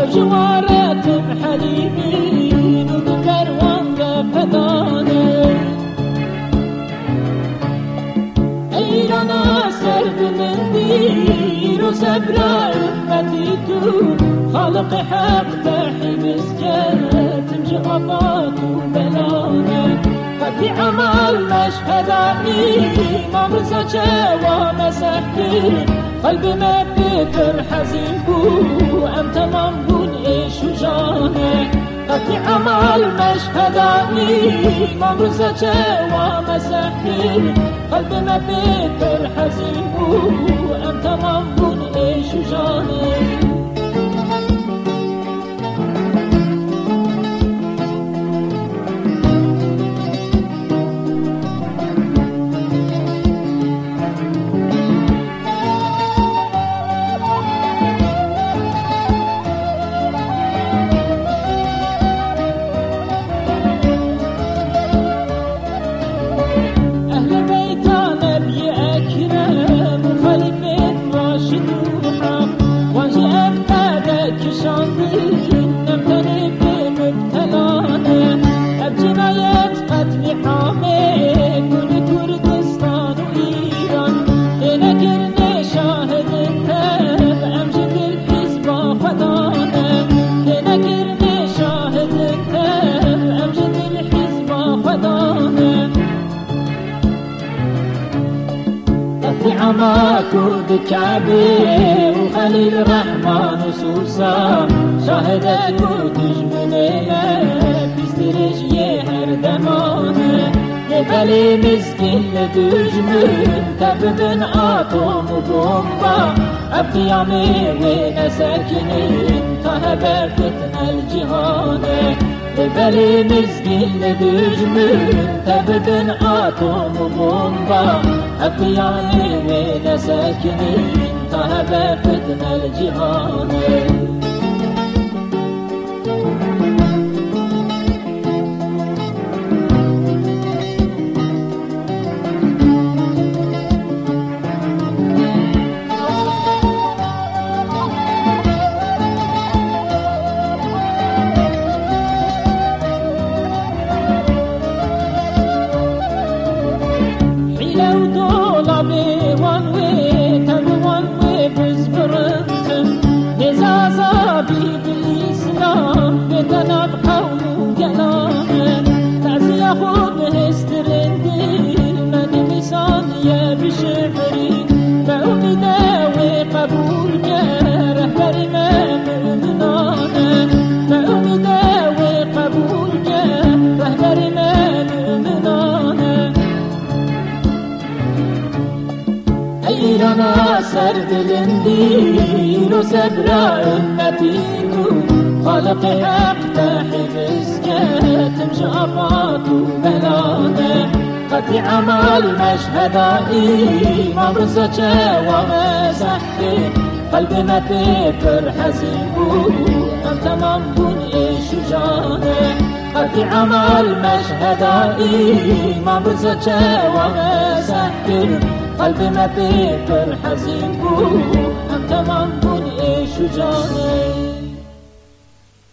جوارت حلیمی دو کروان فدانه ایرانا سرد من دیر و صبر امتی تو خالق حق تحبس جاتم جغفات و بلانه قطی عمل مشهدانی ما مرزا و مسكر قلب ما فكر حزين بو أم تمام بون إيش وجانه قطي عمل مشهداني ما مرزا ومسكر قلب ما فكر حزين بو أم تمام بون إيش وجانه عما كرد كعبي وخليل الرحمن وسوسا شاهدت وتجمنينا بيسترجي هردمانه يبالي مسكين لدجمن تبدن آتوم وبومبا أبقيامي وين ساكنين تهبر فتن الجهانه يبالي مسكين لدجمن تبدن آتوم وبومبا أبقيامي وين ساكنين تهبر فتن الجهانه ایرانا سرد لندیر و صبر امتی تو خالق حق تحبس كتم شافات و بلانه قطع عمل مشهدائي ما مرزا و مسحر قلب ما فكر حزين بو أم تمام بون إيش وجانه قطع عمل مشهدائي ما مرزا و مسحر قلب ما فكر حزين بو أم تمام بون إيش وجانه